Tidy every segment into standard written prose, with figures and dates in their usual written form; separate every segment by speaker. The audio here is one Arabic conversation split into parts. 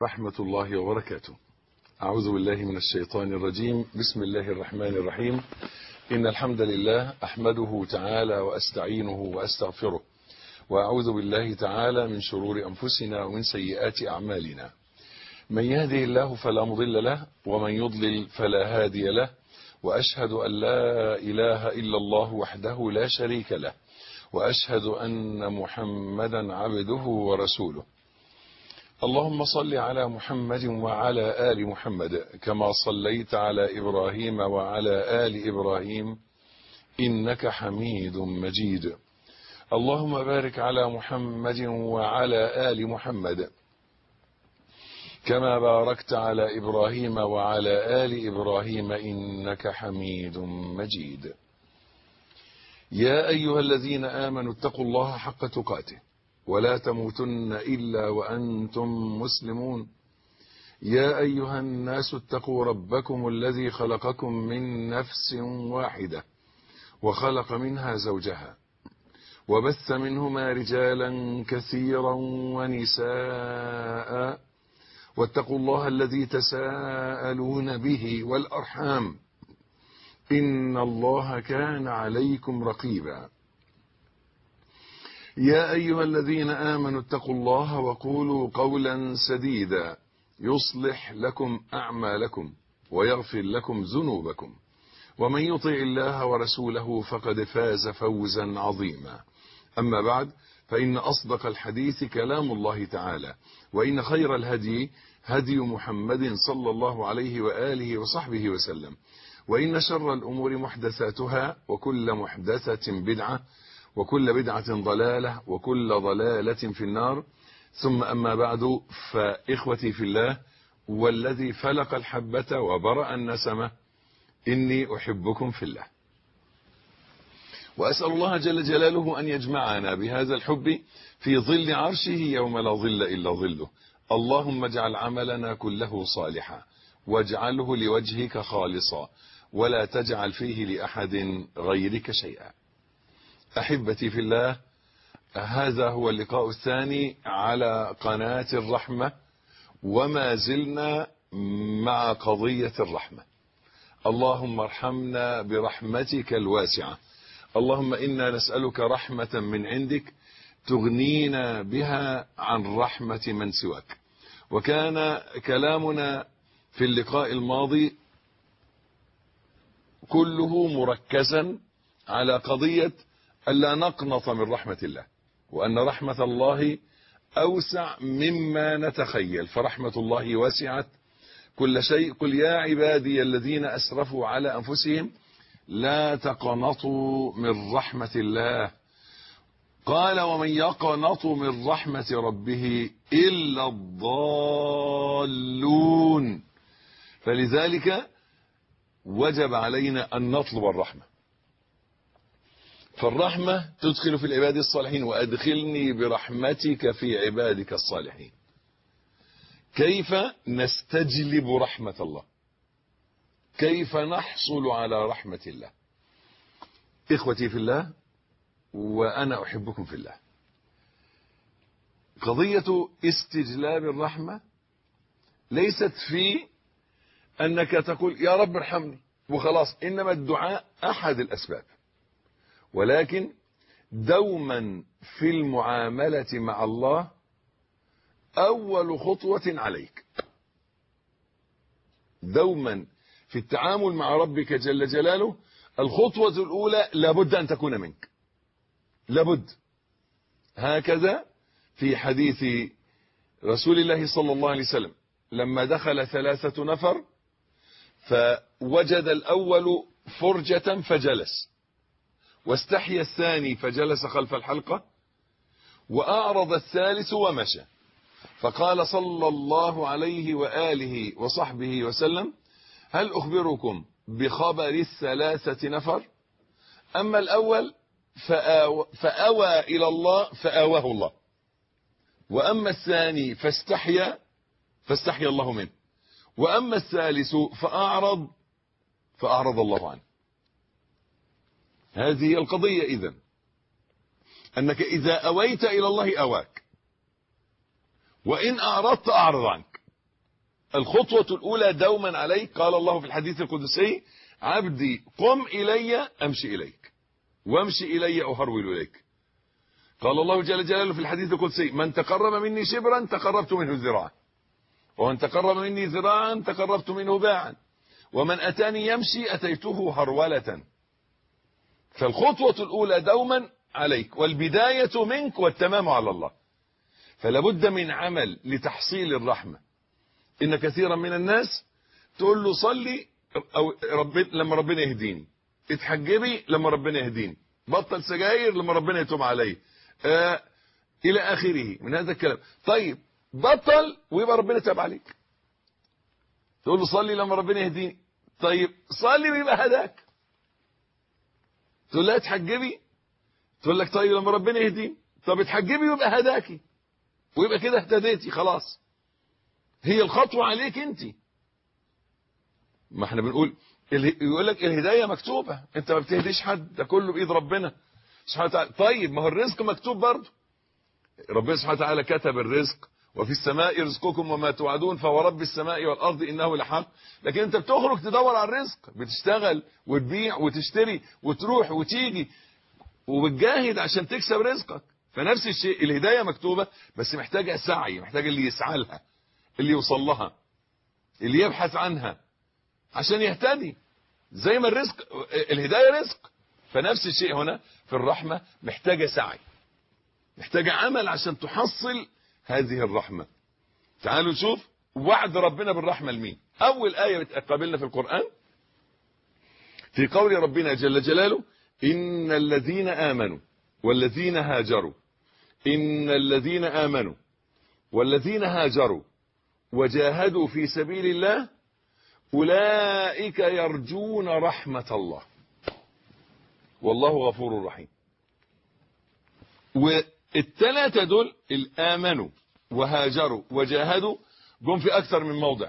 Speaker 1: ورحمة الله وبركاته. أعوذ بالله من الشيطان الرجيم. بسم الله الرحمن الرحيم. إن الحمد لله أحمده تعالى وأستعينه وأستغفره، وأعوذ بالله تعالى من شرور أنفسنا ومن سيئات أعمالنا. من يهده الله فلا مضل له، ومن يضلل فلا هادي له، وأشهد أن لا إله إلا الله وحده لا شريك له، وأشهد أن محمدا عبده ورسوله. اللهم صل على محمد وعلى آل محمد كما صليت على إبراهيم وعلى آل إبراهيم إنك حميد مجيد. اللهم بارك على محمد وعلى آل محمد كما باركت على إبراهيم وعلى آل إبراهيم إنك حميد مجيد. يا أيها الذين آمنوا اتقوا الله حق تقاته ولا تموتن إلا وأنتم مسلمون. يا أيها الناس اتقوا ربكم الذي خلقكم من نفس واحدة وخلق منها زوجها وبث منهما رجالا كثيرا ونساء، واتقوا الله الذي تساءلون به والأرحام إن الله كان عليكم رقيبا. يا أيها الذين آمنوا اتقوا الله وقولوا قولا سديدا يصلح لكم أعمالكم ويغفر لكم ذنوبكم، ومن يطع الله ورسوله فقد فاز فوزا عظيما. أما بعد، فإن أصدق الحديث كلام الله تعالى، وإن خير الهدي هدي محمد صلى الله عليه وآله وصحبه وسلم، وإن شر الأمور محدثاتها، وكل محدثة بدعة، وكل بدعة ضلالة، وكل ضلالة في النار. ثم أما بعد، فإخوتي في الله والذي فلق الحبة وبرأ النسمة، إني أحبكم في الله، وأسأل الله جل جلاله أن يجمعنا بهذا الحب في ظل عرشه يوم لا ظل إلا ظله. اللهم اجعل عملنا كله صالحا، واجعله لوجهك خالصا، ولا تجعل فيه لأحد غيرك شيئا. أحبتي في الله، هذا هو اللقاء الثاني على قناة الرحمة، وما زلنا مع قضية الرحمة. اللهم ارحمنا برحمتك الواسعة. اللهم إنا نسألك رحمة من عندك تغنينا بها عن رحمة من سواك. وكان كلامنا في اللقاء الماضي كله مركزا على قضية ألا نقنط من رحمة الله، وأن رحمة الله أوسع مما نتخيل، فرحمة الله واسعت كل شيء. قل يا عبادي الذين أسرفوا على أنفسهم لا تقنطوا من رحمة الله. قال ومن يقنط من رحمة ربه إلا الضالون. فلذلك وجب علينا أن نطلب الرحمة، فالرحمة تدخل في العباد الصالحين، وأدخلني برحمتك في عبادك الصالحين. كيف نستجلب رحمة الله؟ كيف نحصل على رحمة الله؟ إخوتي في الله، وأنا أحبكم في الله، قضية استجلاب الرحمة ليست في أنك تقول يا رب ارحمني وخلاص، إنما الدعاء أحد الأسباب، ولكن دوما في المعاملة مع الله أول خطوة عليك. دوما في التعامل مع ربك جل جلاله الخطوة الأولى لابد أن تكون منك، لابد. هكذا في حديث رسول الله صلى الله عليه وسلم لما دخل 3 نفر، فوجد الأول فرجة فجلس، واستحيا الثاني فجلس خلف الحلقة، وأعرض الثالث ومشى. فقال صلى الله عليه وآله وصحبه وسلم هل أخبركم بخبر 3 نفر؟ أما الأول فأوى إلى الله فآواه الله، وأما الثاني فاستحيا الله منه، وأما الثالث فأعرض الله عنه. هذه هي القضية إذن، أنك إذا أويت إلى الله أواك، وإن أعرضت أعرض عنك. الخطوة الأولى دوما عليك. قال الله في الحديث القدسي: عبدي قم إلي أمشي إليك، وامشي إلي أهرول إليك. قال الله جل جلاله في الحديث القدسي: من تقرب مني شبرا تقربت منه ذراعا، ومن تقرب مني ذراعا تقربت منه باعا، ومن أتاني يمشي أتيته هرولة. فالخطوة الأولى دوما عليك، والبداية منك والتمام على الله. فلا بد من عمل لتحصيل الرحمة. إن كثيرا من الناس تقول له صلي أو لما ربنا يهديني، اتحجبي لما ربنا يهديني، بطل سجاير لما ربنا يتوب علي، إلى آخره من هذا الكلام. طيب بطل ويبقى ربنا تاب عليك. تقول له صلي لما ربنا يهديني، طيب صلي ويبقى هداك. تقول لها اتحجبي، تقول لك طيب لما ربنا يهديني، طب اتحجبي ويبقى هداكي، ويبقى كده اهتديتي خلاص. هي الخطوة عليك انت. ما احنا بنقول يقول لك الهداية مكتوبة، انت ما بتهديش حد، ده كله بإيد ربنا سبحانه وتعالى. طيب ما هو الرزق مكتوب برضه، ربنا سبحانه وتعالى كتب الرزق: وفي السماء رزقكم وما توعدون فهو رب السماء والأرض إنه لحق. لكن انت بتخرج تدور على الرزق، بتشتغل وتبيع وتشتري وتروح وتيجي وبتجاهد عشان تكسب رزقك. فنفس الشيء الهداية مكتوبة، بس محتاجة سعي، محتاجة اللي يسعى لها، اللي يوصل لها، اللي يبحث عنها عشان يهتدي. زي ما الرزق الهداية رزق، فنفس الشيء هنا في الرحمة محتاجة سعي، محتاجة عمل عشان تحصل هذه الرحمة. تعالوا نشوف وعد ربنا بالرحمة لمين. أول آية بتقابلنا في القرآن في قول ربنا جل جلاله: إن الذين آمنوا والذين هاجروا، إن الذين آمنوا والذين هاجروا وجاهدوا في سبيل الله أولئك يرجون رحمة الله والله غفور رحيم. والثلاثة دول الآمنوا وهاجروا وجاهدوا جم في أكثر من موضع.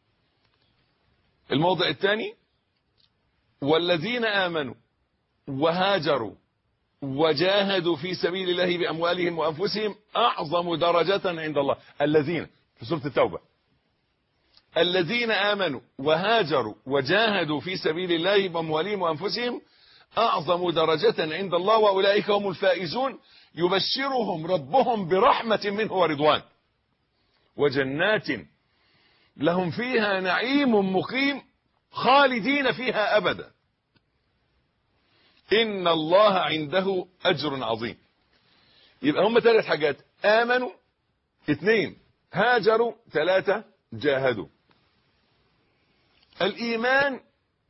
Speaker 1: الموضع الثاني: والذين آمنوا وهاجروا وجاهدوا في سبيل الله بأموالهم وأنفسهم أعظم درجة عند الله. الذين في سورة التوبة: الذين آمنوا وهاجروا وجاهدوا في سبيل الله بأموالهم وأنفسهم أعظم درجة عند الله وأولئك هم الفائزون يبشرهم ربهم برحمة منه ورضوان وجنات لهم فيها نعيم مقيم خالدين فيها أبدا إن الله عنده أجر عظيم. يبقى هم ثلاث حاجات: آمنوا 2، هاجروا 3، جاهدوا. الإيمان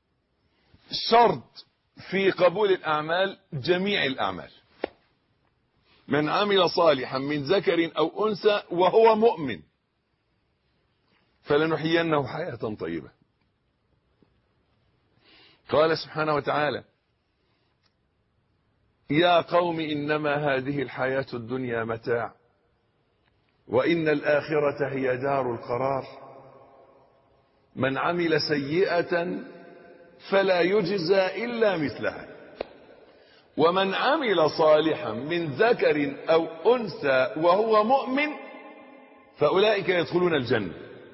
Speaker 1: شرط في قبول الأعمال، جميع الأعمال. من عمل صالحا من ذكر أو أنثى وهو مؤمن فلنحيينه حياة طيبة. قال سبحانه وتعالى: يا قوم إنما هذه الحياة الدنيا متاع وإن الآخرة هي دار القرار من عمل سيئة فلا يجزى إلا مثلها ومن عمل صالحا من ذكر أو أنثى وهو مؤمن فأولئك يدخلون الجنة.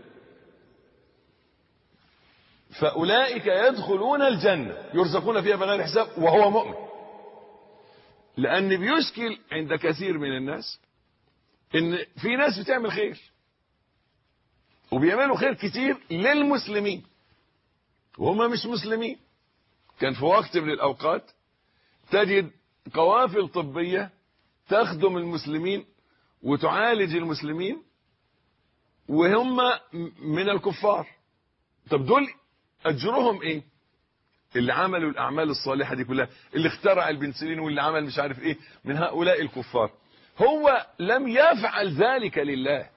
Speaker 1: فأولئك يدخلون الجنة يرزقون فيها بغير حساب وهو مؤمن. لأن بيشكل عند كثير من الناس إن في ناس بتعمل خير وبيعملوا خير كتير للمسلمين وهم مش مسلمين. كان في وقت من الأوقات تجد قوافل طبية تخدم المسلمين وتعالج المسلمين وهم من الكفار. طب دول أجرهم إيه؟ اللي عملوا الأعمال الصالحة دي كلها، اللي اخترع البنسلين واللي عمل مش عارف إيه من هؤلاء الكفار، هو لم يفعل ذلك لله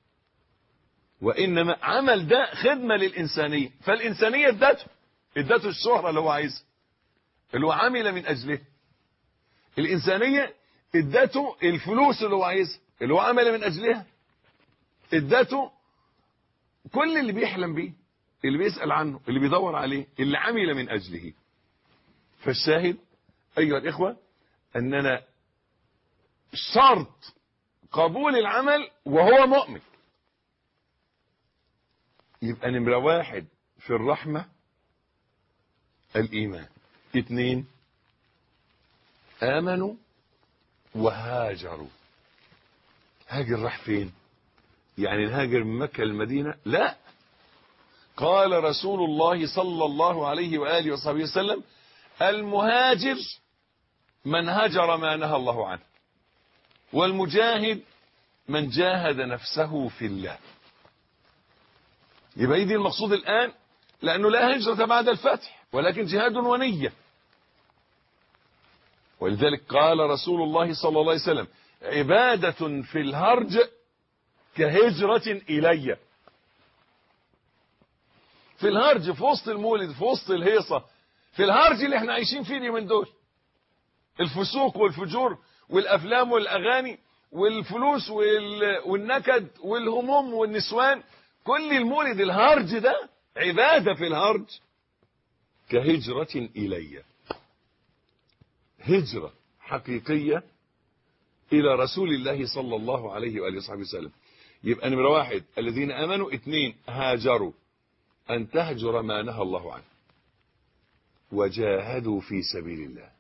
Speaker 1: وإنما عمل ده خدمة للإنسانية. فالإنسانية ادته الشهرة اللي هو عايزها، اللي هو عمل من أجله. الإنسانية ادته الفلوس اللي هو عايزها، اللي هو عمل من أجلها. ادته كل اللي بيحلم بيه، اللي بيسأل عنه، اللي بيدور عليه، اللي عمل من أجله. فالشاهد أيها الإخوة أننا شرط قبول العمل وهو مؤمن. يبقى نمرة 1 في الرحمة الإيمان. 2 آمنوا وهاجروا. هاجر راح فين؟ يعني الهاجر من مكة للمدينة؟ لا، قال رسول الله صلى الله عليه وآله وصحبه وسلم: المهاجر من هجر ما نهى الله عنه، والمجاهد من جاهد نفسه في الله. يبقى دي المقصود الآن، لأنه لا هجرة بعد الفتح ولكن جهاد ونية. ولذلك قال رسول الله صلى الله عليه وسلم: عبادة في الهرج كهجرة إلي. في الهرج، في وسط المولد، في وسط الهيصة، في الهرج اللي احنا عايشين فيه اليومين دول، الفسوق والفجور والأفلام والأغاني والفلوس والنكد والهموم والنسوان، كل المولد الهرج ده عبادة في الهرج كهجرة إلي. هجرة حقيقية إلى رسول الله صلى الله عليه وآله وصحبه وسلم. يبقى نمرة 1 الذين آمنوا. 2 هاجروا، أن تهجر ما نهى الله عنه، وجاهدوا في سبيل الله.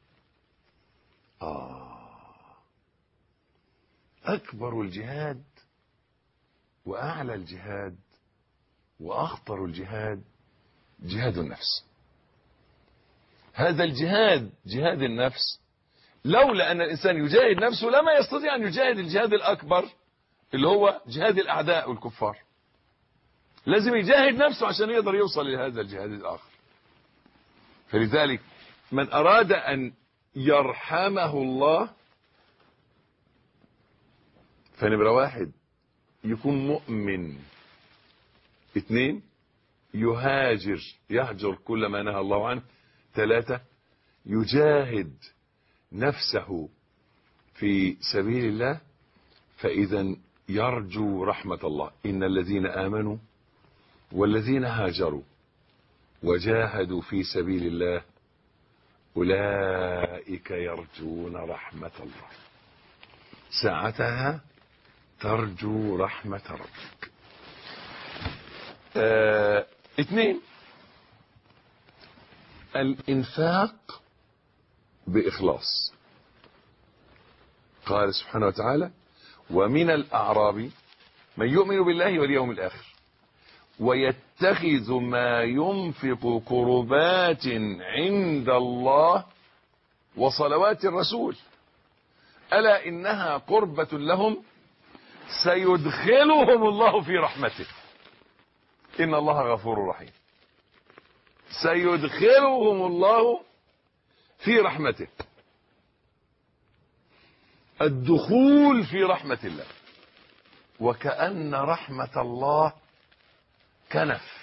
Speaker 1: أكبر الجهاد وأعلى الجهاد وأخطر الجهاد جهاد النفس. هذا الجهاد، جهاد النفس، لولا أن الإنسان يجاهد نفسه لما يستطيع أن يجاهد الجهاد الأكبر اللي هو جهاد الأعداء والكفار. لازم يجاهد نفسه عشان يقدر يوصل إلى هذا الجهاد الآخر. فلذلك من أراد أن يرحمه الله فنمرة 1 يكون مؤمن. 2 يهاجر، يهجر كل ما نهى الله عنه. 3 يجاهد نفسه في سبيل الله، فإذا يرجو رحمة الله. إن الذين آمنوا والذين هاجروا وجاهدوا في سبيل الله أولئك يرجون رحمة الله، ساعتها ترجو رحمة ربك. 2 الإنفاق بإخلاص. قال سبحانه وتعالى: ومن الأعراب من يؤمن بالله واليوم الآخر ويتخذ ما ينفق قربات عند الله وصلوات الرسول ألا إنها قربة لهم سيدخلهم الله في رحمته إن الله غفور رحيم. سيدخلهم الله في رحمته. الدخول في رحمة الله، وكأن رحمة الله كنف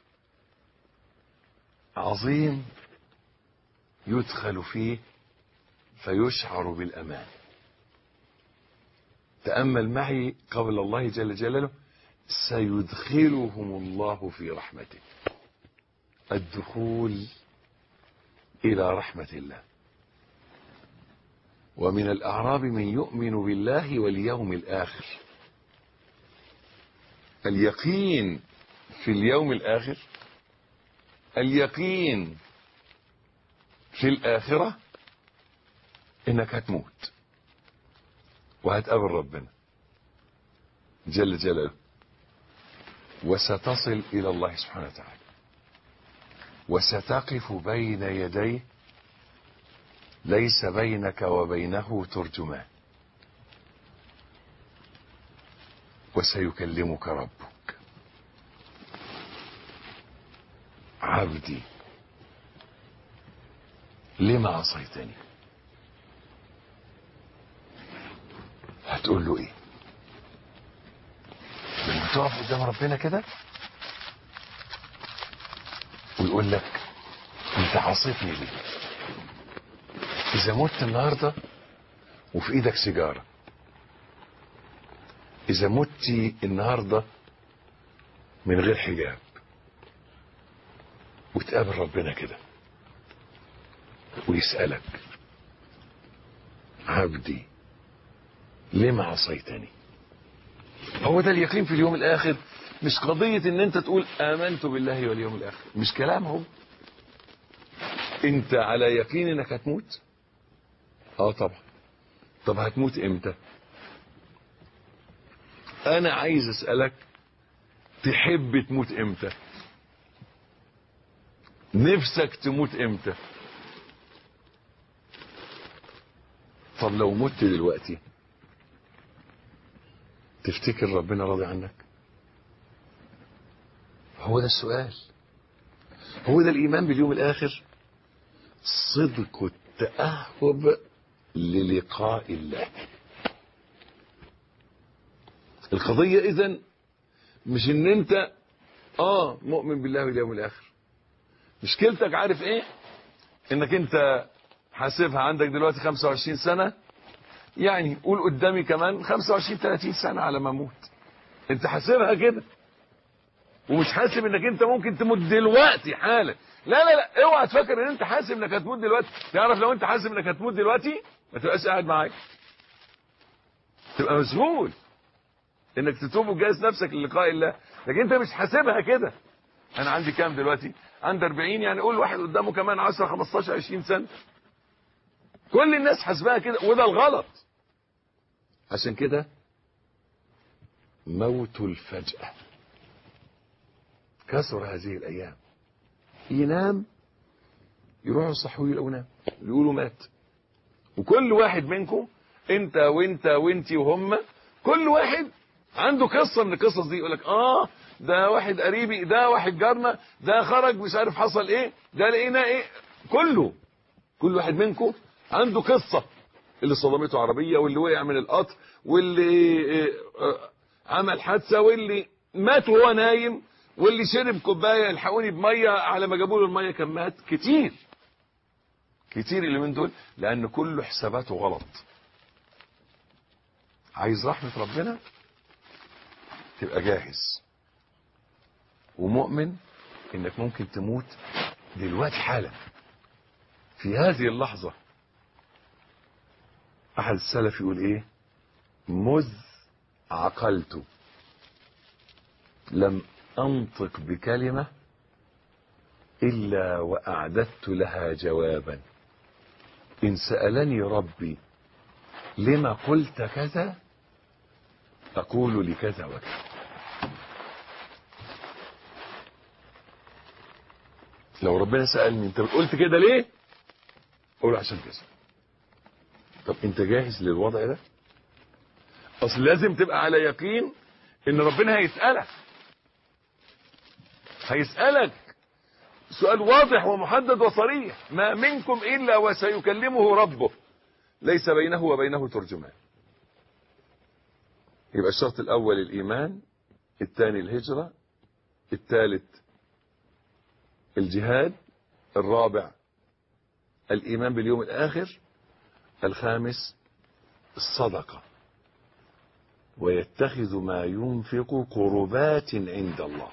Speaker 1: عظيم يدخل فيه فيشعر بالأمان. تأمل معي قول الله جل جلاله: سيدخلهم الله في رحمته. الدخول إلى رحمة الله. ومن الأعراب من يؤمن بالله واليوم الآخر. اليقين في اليوم الآخر، اليقين في الآخرة إنك هتموت وهتقابل ربنا جل جلاله، وستصل إلى الله سبحانه وتعالى، وستقف بين يديه ليس بينك وبينه ترجمان، وسيكلمك ربك: عبدي لما عصيتني؟ هتقول له ايه لما تقف قدام ربنا كده ويقول لك: انت عصيتني ليه؟ اذا مت النهارده وفي ايدك سيجاره، اذا مت النهارده من غير حجاب وتقابل ربنا كده ويسألك: عبدي لما عصيتني؟ هو ده اليقين في اليوم الآخر مش قضية ان انت تقول امنت بالله واليوم الاخر، مش كلام هو. انت على يقين انك هتموت؟ اه طبعا. طب هتموت امتى؟ انا عايز اسألك، تحب تموت امتى؟ نفسك تموت امتى؟ طب لو مت دلوقتي تفتكر ربنا راضي عنك؟ هو ده السؤال. هو ده الايمان باليوم الاخر، صدق التأهب للقاء الله. القضية اذن مش ان انت مؤمن بالله واليوم الاخر. مشكلتك عارف ايه؟ انك انت حاسبها عندك دلوقتي 25 سنة، يعني قول قدامي كمان 25 30 سنة على ما اموت. انت حاسبها كده، ومش حاسب انك انت ممكن تموت دلوقتي حالا. لا لا لا، اوعى تفكر ان انت حاسب انك هتموت دلوقتي. تعرف لو انت حاسب انك هتموت دلوقتي ما تبقاش قاعد معايا، تبقى مسؤول انك تتوب وتجهز نفسك للقاء الله. لكن انت مش حاسبها كده. انا عندي كام دلوقتي؟ عندي 40، يعني قول واحد قدامه كمان 10 15 20 سنة. كل الناس حاسبها كده، وده الغلط. عشان كده موت الفجأة كثر هذه الايام. ينام يروحوا يصحوه لو نام يقولوا مات. وكل واحد منكم، انت وانت وانتي وهم، كل واحد عنده قصة من القصص دي. يقولك ده واحد قريبي، ده واحد جارنا، ده خرج مش عارف حصل ايه، ده لقينا ايه. كل واحد منكم عنده قصة. اللي صدمته عربية، واللي وقع من القطر، واللي عمل حادثة، واللي مات وهو نايم، واللي شرب كوباية الحقوني بمية على ما جابوا له المية كان مات. كتير اللي من دول، لأن كله حساباته غلط. عايز رحمة ربنا تبقى جاهز ومؤمن انك ممكن تموت دلوقتي حالا في هذه اللحظة. احد السلف يقول ايه؟ مذ عقلت لم انطق بكلمة الا واعددت لها جوابا، ان سألني ربي لما قلت كذا اقول لكذا وكذا. لو ربنا سألني انت قلت كده ليه، اقول عشان كذا. طب انت جاهز للوضع ده؟ اصل لازم تبقى على يقين ان ربنا هيسألك سؤال واضح ومحدد وصريح. ما منكم الا وسيكلمه ربه ليس بينه وبينه ترجمان. يبقى الشرط الاول الايمان، الثاني الهجرة، الثالث الجهاد، الرابع الايمان باليوم الاخر، الخامس الصدقة، ويتخذ ما ينفق قربات عند الله.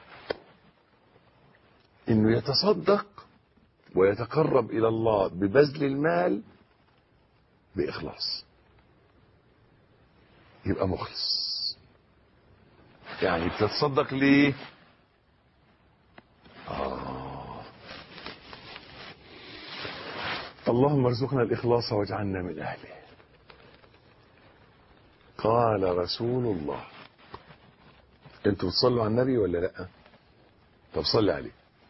Speaker 1: انه يتصدق ويتقرب الى الله ببذل المال باخلاص، يبقى مخلص. يعني بتتصدق ليه؟ اللهم ارزقنا الاخلاص واجعلنا من اهله. قال رسول الله. انتوا بتصلوا على النبي ولا لا؟ طب صلي عليه.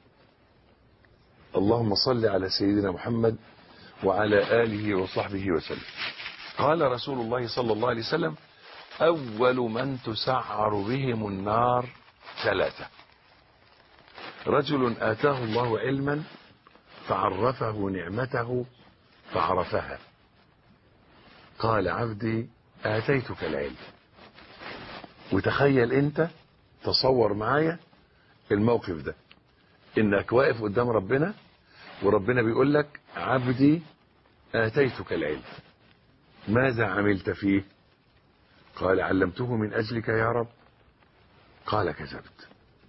Speaker 1: اللهم صل على سيدنا محمد وعلى آله وصحبه وسلم. قال رسول الله صلى الله عليه وسلم: أول من تسعر بهم النار 3: رجل آتاه الله علما فعرفه نعمته فعرفها، قال عبدي آتيتك العلم. وتخيل انت، تصور معايا الموقف ده، انك واقف قدام ربنا وربنا بيقول لك: عبدي آتيتك العلم ماذا عملت فيه؟ قال: علمته من أجلك يا رب. قال: كذبت،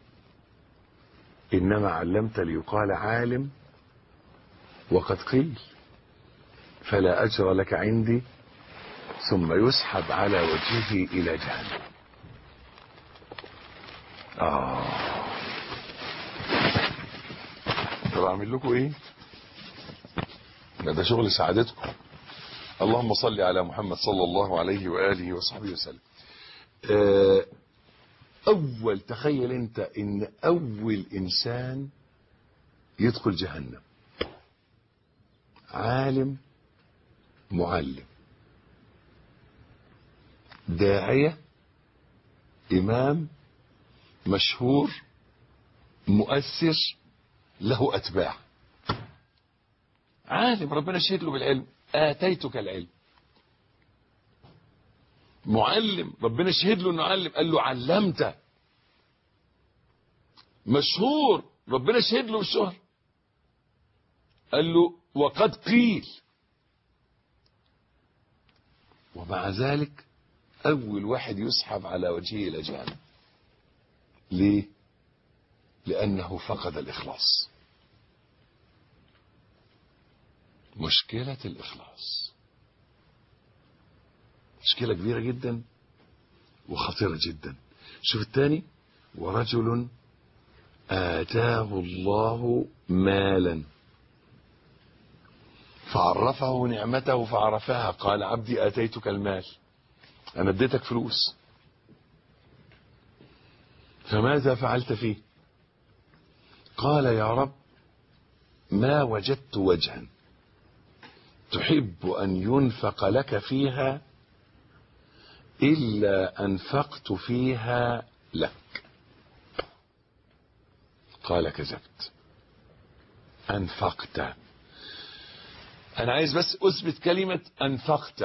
Speaker 1: إنما علمت ليقال عالم وقد قيل، فلا أجر لك عندي. ثم يسحب على وجهه إلى جهنم. طب اعمل لكم ايه؟ ده شغل سعادتكم. اللهم صل على محمد صلى الله عليه وآله وصحبه وسلم. تخيل انت ان اول انسان يدخل جهنم عالم، معلم، داعية، امام، مشهور، مؤثر، له اتباع. عالم ربنا شهد له بالعلم، آتيتك العلم. معلم ربنا شهد له انه علم، قال له علمت. مشهور ربنا شهد له بالشهر، قال له وقد قيل. ومع ذلك اول واحد يسحب على وجهه الى جهنم. ليه؟ لانه فقد الاخلاص. مشكلة الاخلاص مشكلة كبيرة جدا وخطيرة جدا. شوف الثاني: ورجل آتاه الله مالا فعرفه نعمته فعرفها قال عبدي آتيتك المال، أنا اديتك فلوس، فماذا فعلت فيه؟ قال يا رب ما وجدت وجها تحب أن ينفق لك فيها إلا أنفقت فيها لك. قال كذبت، أنفقت. أنا عايز بس أثبت كلمة أنفقت.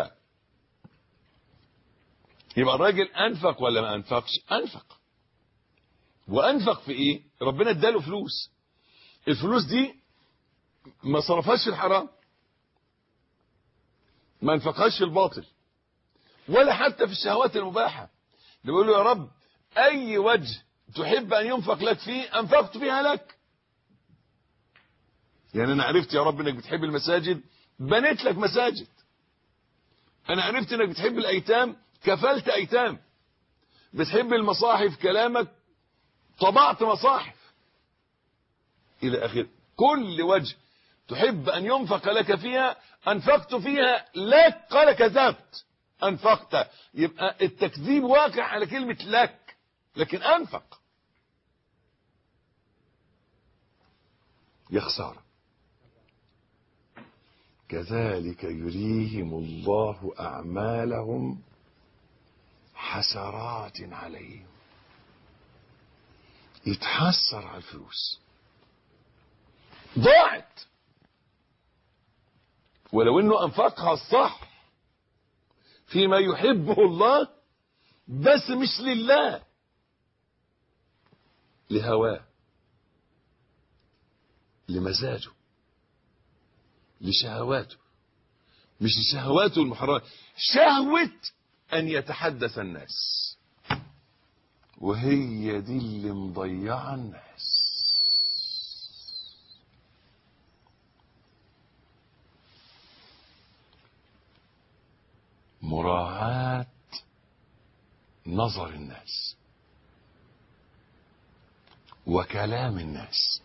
Speaker 1: يبقى الراجل أنفق ولا ما أنفقش؟ أنفق. وأنفق في إيه؟ ربنا اداله فلوس، الفلوس دي ما صرفهاش في الحرام، ما انفقهاش في الباطل، ولا حتى في الشهوات المباحة. بيقول له يا رب أي وجه تحب أن ينفق لك فيه أنفقت فيها لك. يعني أنا عرفت يا رب أنك بتحب المساجد، بنيت لك مساجد. أنا عرفت أنك بتحب الأيتام، كفلت أيتام. بتحب المصاحف، كلامك، طبعت مصاحف إلى آخره. كل وجه تحب أن ينفق لك فيها أنفقت فيها لك. قال كذبت، أنفقت. يبقى التكذيب واقع على كلمة لك، لكن أنفق. يا خسارة. كذلك يريهم الله أعمالهم حسرات عليهم. يتحسر على الفلوس، ضاعت، ولو انه انفقها الصح فيما يحبه الله، بس مش لله، لهواه، لمزاجه، لشهواته. مش لشهواته المحرمة، شهوة ان يتحدث الناس، وهي دي اللي مضيعة الناس. مراعاة نظر الناس وكلام الناس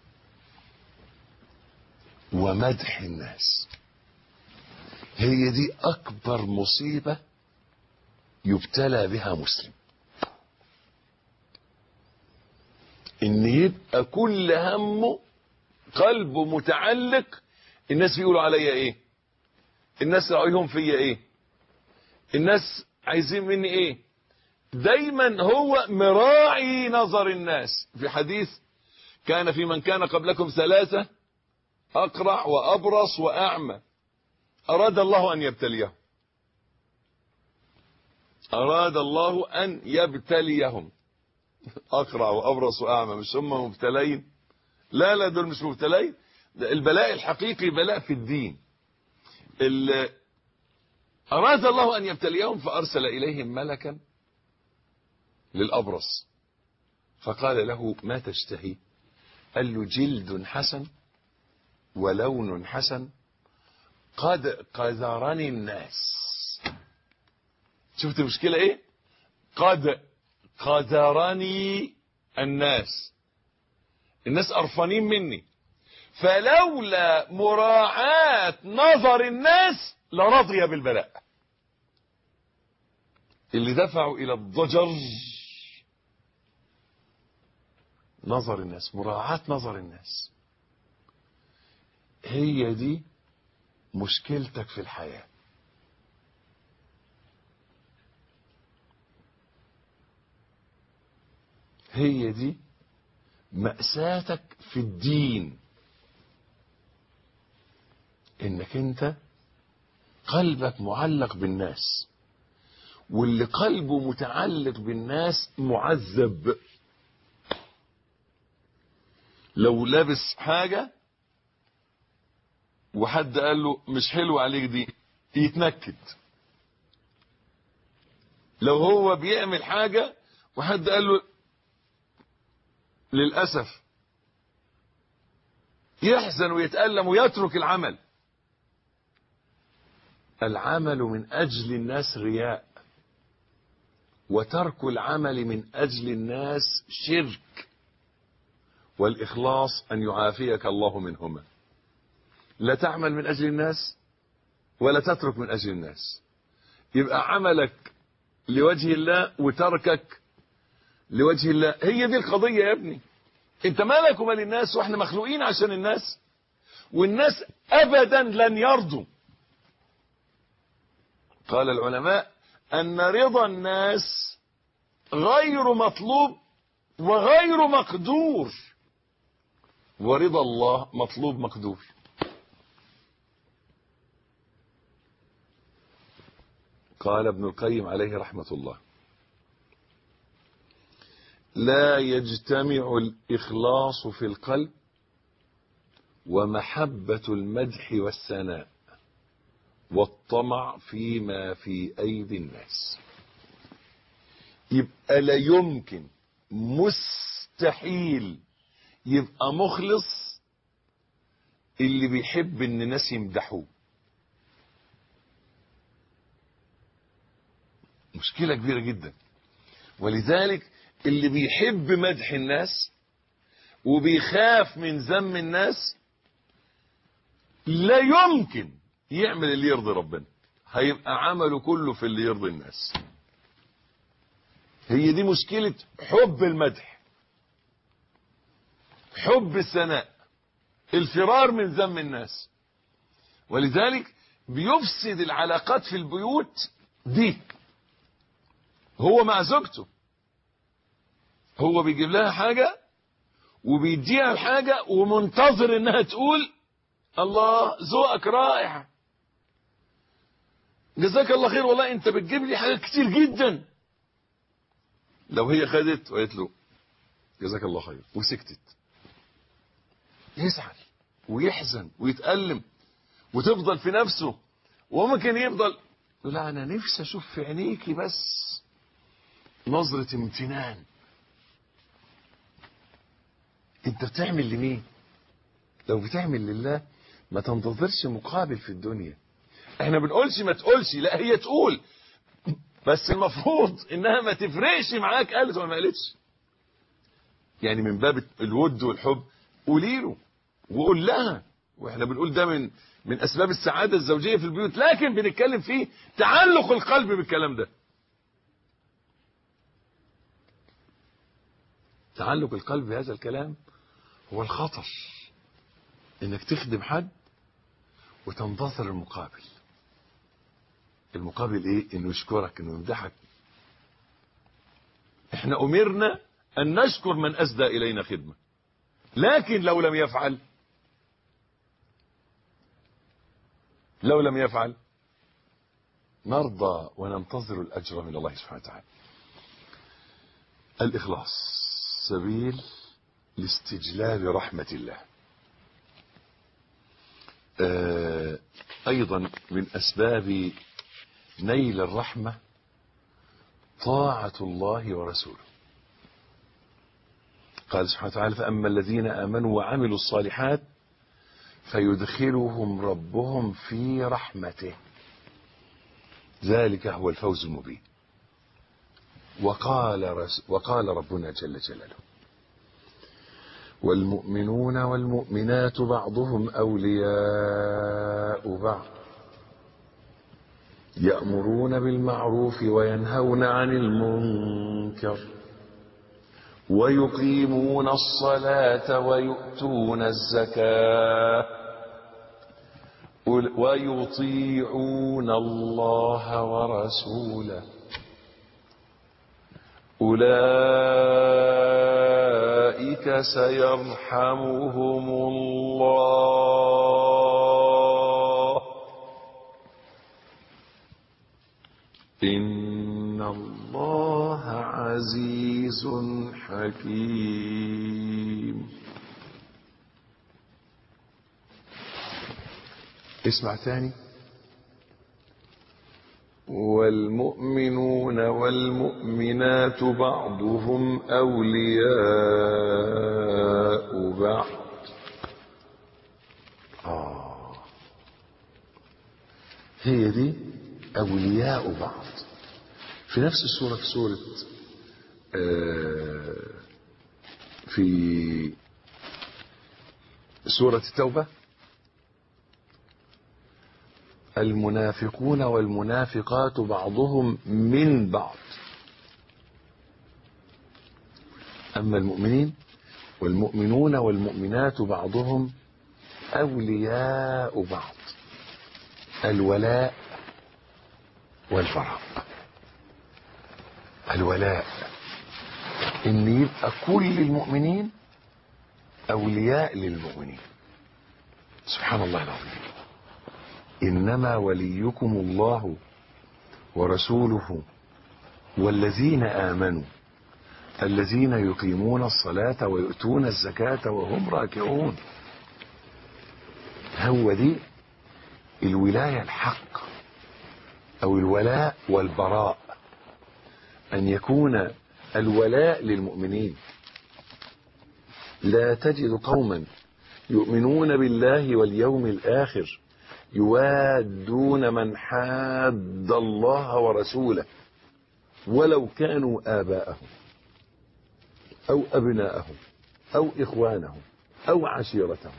Speaker 1: ومدح الناس، هي دي أكبر مصيبة يبتلى بها مسلم. إن يبقى كل همه قلبه متعلق، الناس بيقولوا عليا إيه، الناس رأيهم فيا إيه، الناس عايزين مني إيه. دايما هو مراعي نظر الناس. في حديث كان في من كان قبلكم ثلاثة: أقرع وأبرص وأعمى، أراد الله أن يبتليهم. أراد الله أن يبتليهم. أقرع وأبرص وأعمى مش هم مبتلين؟ لا دول مش مبتلين. البلاء الحقيقي بلاء في الدين. أراد الله أن يبتليهم فأرسل إليهم ملكا للأبرص فقال له ما تشتهي؟ قال له جلد حسن ولون حسن قد قذرني الناس. شفت المشكلة ايه؟ قد قذرني الناس قرفانين مني، فلولا مراعاة نظر الناس لرضي بالبلاء. اللي دفعوا الى الضجر نظر الناس، مراعاة نظر الناس. هي دي مشكلتك في الحياة. هي دي مأساتك في الدين، انك انت قلبك معلق بالناس، واللي قلبه متعلق بالناس معذب. لو لابس حاجة وحد قال له مش حلو عليك دي يتنكد. لو هو بيعمل حاجة وحد قال له للأسف يحزن ويتألم ويترك العمل. العمل من أجل الناس رياء، وترك العمل من أجل الناس شرك، والإخلاص أن يعافيك الله منهما. لا تعمل من أجل الناس ولا تترك من أجل الناس، يبقى عملك لوجه الله وتركك لوجه الله. هي دي القضية يا ابني. انت مالك ومال الناس؟ واحنا مخلوقين عشان الناس، والناس أبدا لن يرضوا. قال العلماء أن رضا الناس غير مطلوب وغير مقدور، ورضا الله مطلوب مقدور. قال ابن القيم عليه رحمة الله: لا يجتمع الإخلاص في القلب ومحبة المدح والثناء والطمع فيما في أيدي الناس. يبقى لا يمكن، مستحيل يبقى مخلص اللي بيحب ان الناس يمدحوه. مشكلة كبيرة جدا. ولذلك اللي بيحب مدح الناس وبيخاف من ذم الناس لا يمكن يعمل اللي يرضي ربنا، هيبقى عمله كله في اللي يرضي الناس. هي دي مشكلة حب المدح، حب الثناء، الفرار من ذم الناس. ولذلك بيفسد العلاقات في البيوت دي. هو مع زوجته، هو بيجيب لها حاجة وبيديها الحاجة ومنتظر انها تقول الله ذوقك رائع، جزاك الله خير، والله انت بتجيب لي حاجات كتير جدا. لو هي خدت وقالت له جزاك الله خير وسكتت، يزعل ويحزن ويتألم وتفضل في نفسه، وممكن يفضل يقول لا انا نفسي اشوف في عينيكي بس نظرة امتنان. انت بتعمل لمين؟ لو بتعمل لله ما تنتظرش مقابل في الدنيا. احنا بنقولش ما تقولش، لا هي تقول، بس المفروض انها ما تفرقش معاك قالت ولا ما قالتش. يعني من باب الود والحب قولي له وقول لها. واحنا بنقول ده من اسباب السعادة الزوجية في البيوت، لكن بنتكلم فيه تعلق القلب بالكلام ده. تعلق القلب بهذا الكلام هو الخطر، انك تخدم حد وتنتظر المقابل. المقابل ايه؟ انه يشكرك، انه يمدحك. احنا امرنا ان نشكر من اسدى الينا خدمة، لكن لو لم يفعل نرضى وننتظر الاجر من الله سبحانه وتعالى. الاخلاص سبيل لاستجلاب رحمة الله. ايضا من اسباب نيل الرحمة طاعة الله ورسوله. قال سبحانه وتعالى: فأما الذين آمنوا وعملوا الصالحات فيدخلهم ربهم في رحمته ذلك هو الفوز المبين. وقال ربنا جل جلاله: والمؤمنون والمؤمنات بعضهم أولياء بعض يأمرون بالمعروف وينهون عن المنكر ويقيمون الصلاة ويؤتون الزكاة ويطيعون الله ورسوله أولئك سيرحمهم الله إن الله عزيز حكيم. اسمع ثاني. والمؤمنون والمؤمنات بعضهم أولياء بعض. هي دي أولياء بعض في نفس السورة، في سورة في سورة التوبة. المنافقون والمنافقات بعضهم من بعض. أما المؤمنين والمؤمنون والمؤمنات بعضهم أولياء بعض. الولاء والبراء. الولاء إن يبقى كل المؤمنين أولياء للمؤمنين. سبحان الله العظيم. إنما وليكم الله ورسوله والذين آمنوا الذين يقيمون الصلاة ويؤتون الزكاة وهم راكعون. هو دي الولاية الحق أو الولاء والبراء، أن يكون الولاء للمؤمنين. لا تجد قوما يؤمنون بالله واليوم الآخر يوادون من حاد الله ورسوله ولو كانوا آباءهم أو أبناءهم أو إخوانهم أو عشيرتهم.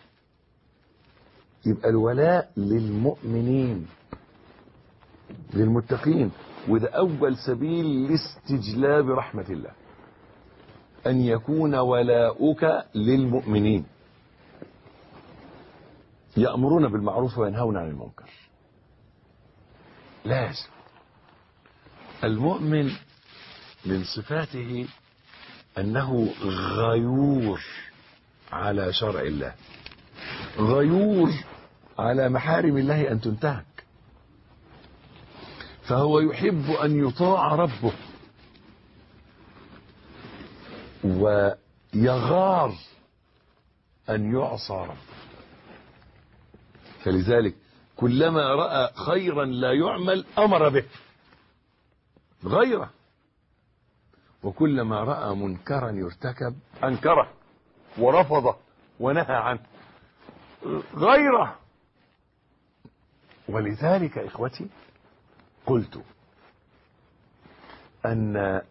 Speaker 1: يبقى الولاء للمؤمنين للمتقين، وده أول سبيل لاستجلاب رحمة الله، أن يكون ولاؤك للمؤمنين. يأمرون بالمعروف وينهون عن المنكر. لازم المؤمن من صفاته أنه غيور على شرع الله، غيور على محارم الله أن تنتهك، فهو يحب أن يطاع ربه ويغار أن يعصى ربه. فلذلك كلما رأى خيرا لا يعمل أمر به غيره، وكلما رأى منكرا يرتكب أنكره ورفضه ونهى عنه غيره. ولذلك إخوتي قلت أن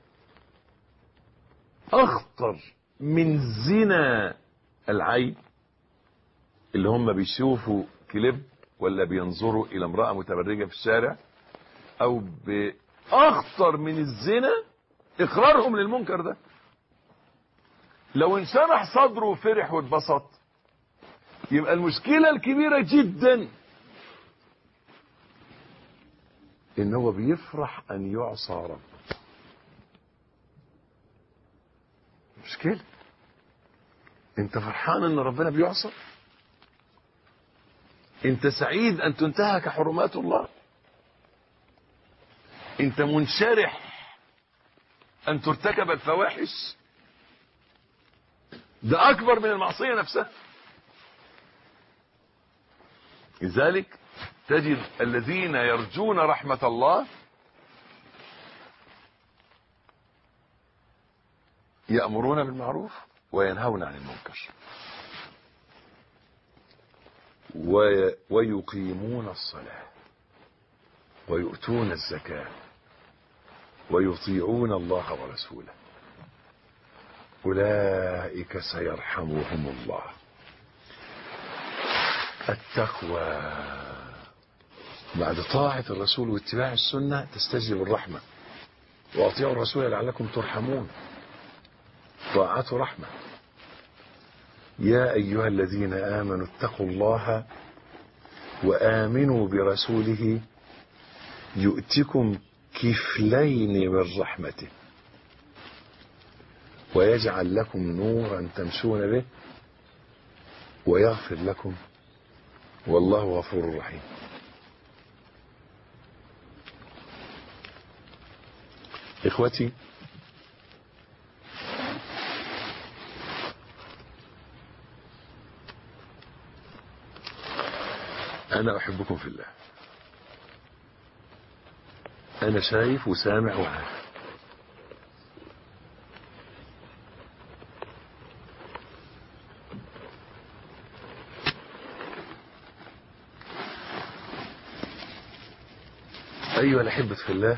Speaker 1: أخطر من زنا العين، اللي هم بيشوفوا كليب ولا بينظروا إلى امرأة متبرجة في الشارع، أو بأخطر من الزنا إقرارهم للمنكر ده. لو انشرح صدره وفرح واتبسط يبقى المشكلة الكبيرة جدا إن هو بيفرح أن يعصى رب. مشكلة. أنت فرحان أن ربنا بيعصى؟ أنت سعيد أن تنتهك حرمات الله؟ أنت منشرح أن ترتكب الفواحش؟ ده أكبر من المعصية نفسها. لذلك تجد الذين يرجون رحمة الله يأمرون بالمعروف وينهون عن المنكر ويقيمون الصلاة ويؤتون الزكاة ويطيعون الله ورسوله. أولئك سيرحمهم الله. التقوى بعد طاعة الرسول واتباع السنة تستجلب الرحمة. وأطيعوا الرسول لعلكم ترحمون، طاعته رحمة. يا أيها الذين آمنوا اتقوا الله وآمنوا برسوله يؤتكم كفلين من رحمته ويجعل لكم نورا تمشون به ويغفر لكم والله غفور رحيم. إخوتي، أنا أحبكم في الله. أنا شايف وسامع وعارف. أيها الأحبة في الله،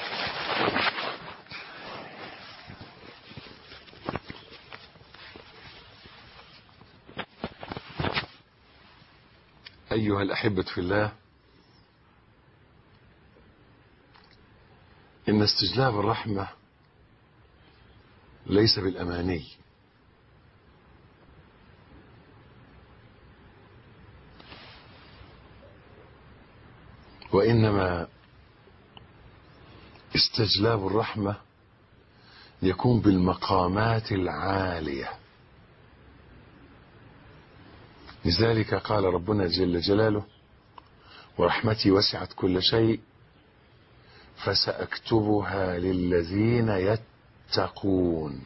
Speaker 1: أيها الأحبة في الله، إن استجلاب الرحمة ليس بالأماني، وإنما استجلاب الرحمة يكون بالمقامات العالية. لذلك قال ربنا جل جلاله: ورحمتي وسعت كل شيء فسأكتبها للذين يتقون.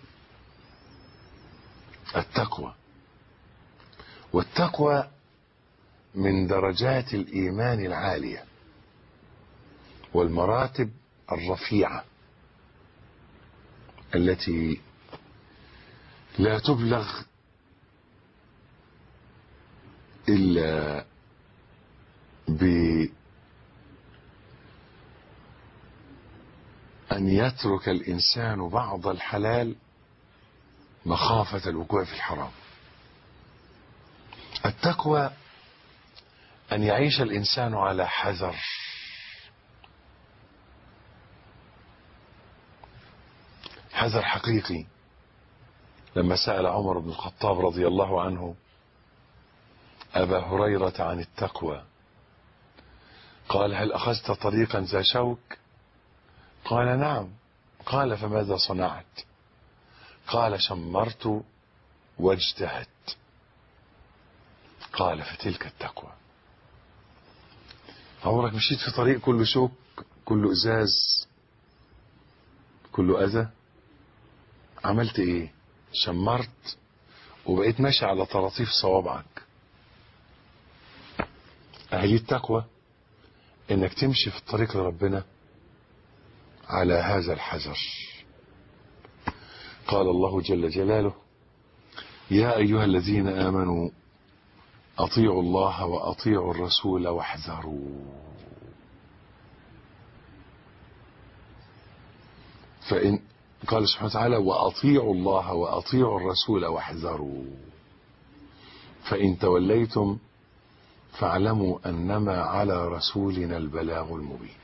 Speaker 1: التقوى، والتقوى من درجات الإيمان العالية والمراتب الرفيعة التي لا تبلغ إلا بأن يترك الإنسان بعض الحلال مخافة الوقوع في الحرام. التقوى أن يعيش الإنسان على حذر، حذر حقيقي. لما سأل عمر بن الخطاب رضي الله عنه أبا هريرة عن التقوى قال: هل أخذت طريقا ذا شوك؟ قال: نعم. قال: فماذا صنعت؟ قال: شمرت واجتهدت. قال: فتلك التقوى. عمرك مشيت في طريق كله شوك، كله إزاز، كله أذى؟ عملت إيه؟ شمرت وبقيت ماشي على طراطيف صوابعك. أهلي التقوى إنك تمشي في الطريق لربنا على هذا الحذر. قال الله جل جلاله: يا أيها الذين آمنوا أطيعوا الله وأطيعوا الرسول واحذروا. فإن قال سبحانه وتعالى: وأطيعوا الله وأطيعوا الرسول واحذروا فإن توليتم فاعلموا أنما على رسولنا البلاغ المبين.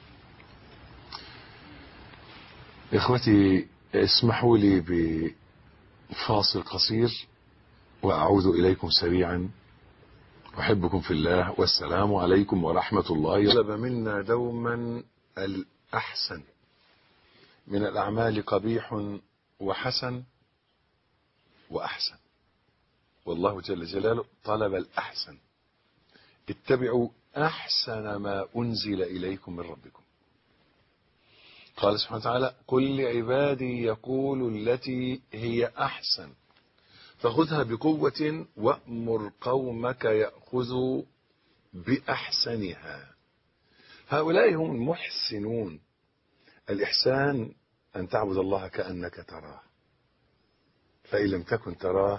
Speaker 1: إخوتي، اسمحوا لي بفاصل قصير وأعود إليكم سريعا. أحبكم في الله، والسلام عليكم ورحمة الله. طلب منا دوما الأحسن من الأعمال قبيح وحسن وأحسن، والله جل جلاله طلب الأحسن. اتبعوا أحسن ما أنزل إليكم من ربكم. قال سبحانه وتعالى: قل لعبادي يقولوا التي هي أحسن فخذها بقوة وأمر قومك يأخذوا بأحسنها. هؤلاء هم المحسنون. الإحسان أن تعبد الله كأنك تراه، فإن لم تكن تراه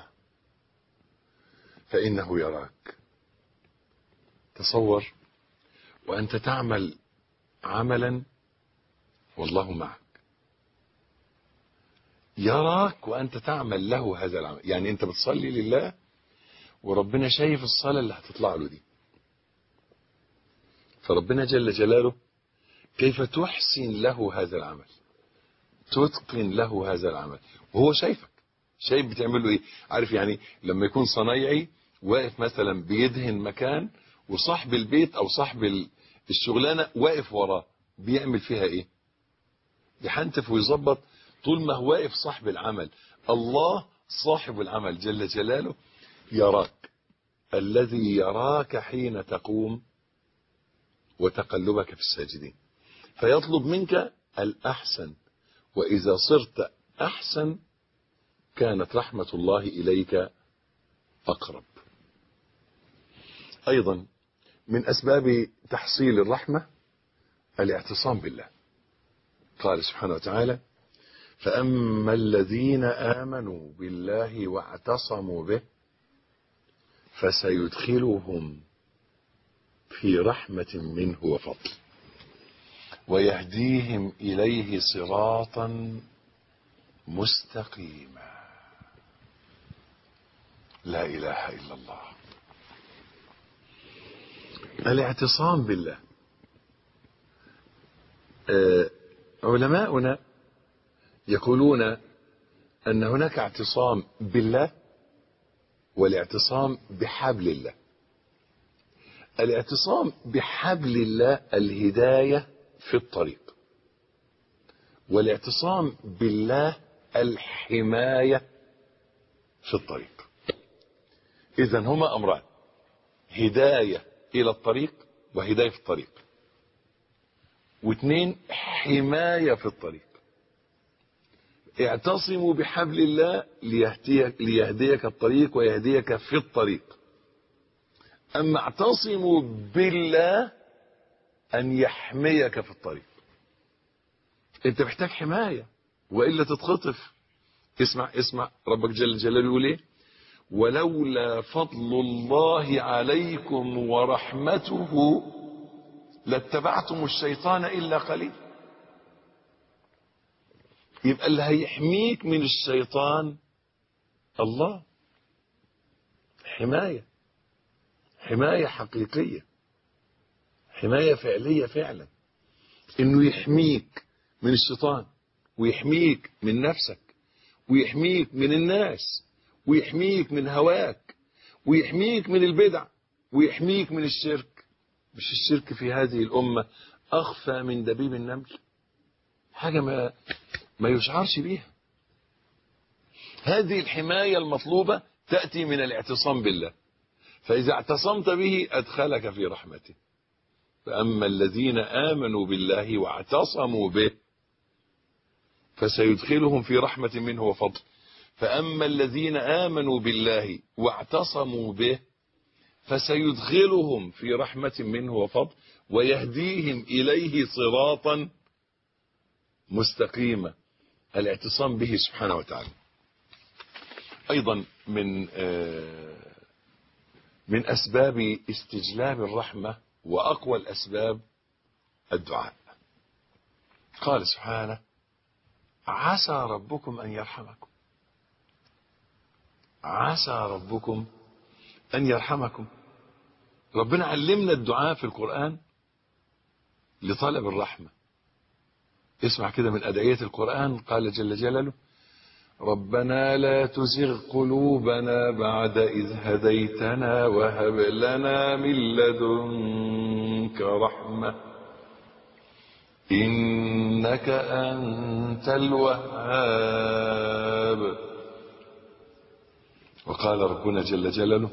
Speaker 1: فإنه يراك. تصور وأنت تعمل عملا والله معك، يراك وأنت تعمل له هذا العمل. يعني أنت بتصلي لله وربنا شايف الصلاة اللي هتطلع له دي. فربنا جل جلاله كيف تحسن له هذا العمل، تتقن له هذا العمل وهو شايفك، شايف بتعمل له ايه. عارف يعني لما يكون صنايعي واقف مثلا بيدهن مكان وصاحب البيت او صاحب الشغلانه واقف وراه، بيعمل فيها ايه؟ يحنتف ويظبط. طول ما هو واقف صاحب العمل، الله صاحب العمل جل جلاله يراك، الذي يراك حين تقوم وتقلبك في الساجدين، فيطلب منك الأحسن. وإذا صرت أحسن كانت رحمة الله إليك أقرب. أيضا من أسباب تحصيل الرحمة الاعتصام بالله. قال سبحانه وتعالى: فأما الذين آمنوا بالله واعتصموا به فسيدخلهم في رحمة منه وفضل ويهديهم إليه صراطا مستقيما. لا إله إلا الله. الاعتصام بالله. علماؤنا يقولون أن هناك اعتصام بالله والاعتصام بحبل الله. الاعتصام بحبل الله الهداية في الطريق، والاعتصام بالله الحماية في الطريق. إذن هما أمران: هداية إلى الطريق وهداية في الطريق، واثنين حماية في الطريق. اعتصموا بحبل الله ليهديك الطريق ويهديك في الطريق. أما اعتصموا بالله أن يحميك في الطريق. أنت محتاج حماية وإلا تتخطف. اسمع ربك جل جلاله يقول إيه: ولولا فضل الله عليكم ورحمته لاتبعتم الشيطان إلا قليل. يبقى اللي هيحميك من الشيطان الله. حماية حقيقية، حماية فعلية فعلا، انه يحميك من الشيطان ويحميك من نفسك ويحميك من الناس ويحميك من هواك ويحميك من البدع ويحميك من الشرك. مش الشرك في هذه الأمة أخفى من دبيب النمل، حاجة ما يشعرش بيها. هذه الحماية المطلوبة تأتي من الاعتصام بالله، فإذا اعتصمت به أدخلك في رحمته. فأما الذين آمنوا بالله واعتصموا به فسيدخلهم في رحمة منه وفضل. فأما الذين آمنوا بالله واعتصموا به فسيدخلهم في رحمة منه وفضل ويهديهم إليه صراطا مستقيما. الاعتصام به سبحانه وتعالى. أيضا من أسباب استجلاب الرحمة وأقوى الأسباب الدعاء. قال سبحانه: عسى ربكم أن يرحمكم. عسى ربكم أن يرحمكم. ربنا علمنا الدعاء في القرآن لطلب الرحمة. اسمع كده من أدعية القرآن. قال جل جلاله: ربنا لا تزغ قلوبنا بعد إذ هديتنا وهب لنا من لدنك رحمة إنك أنت الوهاب. وقال ربنا جل جلاله: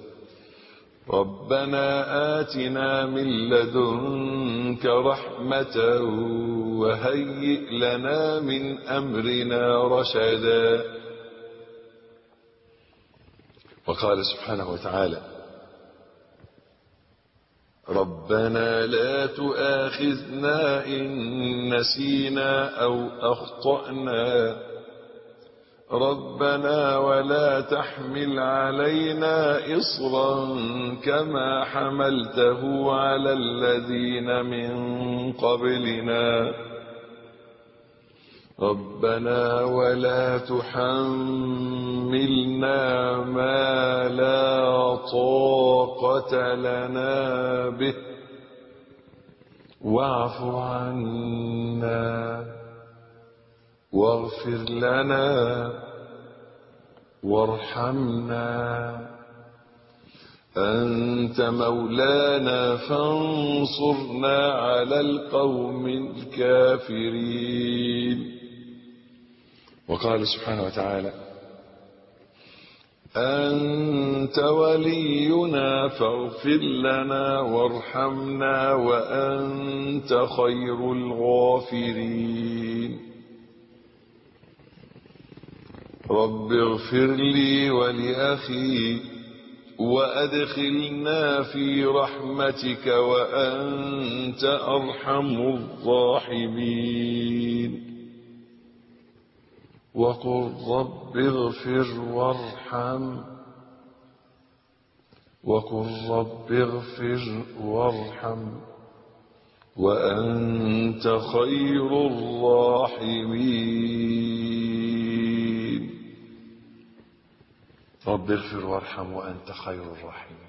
Speaker 1: ربنا آتنا من لدنك رحمة وهيئ لنا من أمرنا رشدا. وقال سبحانه وتعالى: ربنا لا تؤاخذنا إن نسينا أو أخطأنا ربنا ولا تحمل علينا إصرا كما حملته على الذين من قبلنا ربنا ولا تحملنا ما لا طاقة لنا به واعف عنا واغفر لنا وارحمنا أنت مولانا فانصرنا على القوم الكافرين. وقال سبحانه وتعالى أنت ولينا فاغفر لنا وارحمنا وأنت خير الغافرين. رب اغفر لي ولأخي وأدخلنا في رحمتك وأنت أرحم الراحمين. وقل رب اغفر وارحم وقل رب اغفر وارحم وأنت خير الراحمين. رب اغفر وارحم وأنت خير الراحمين.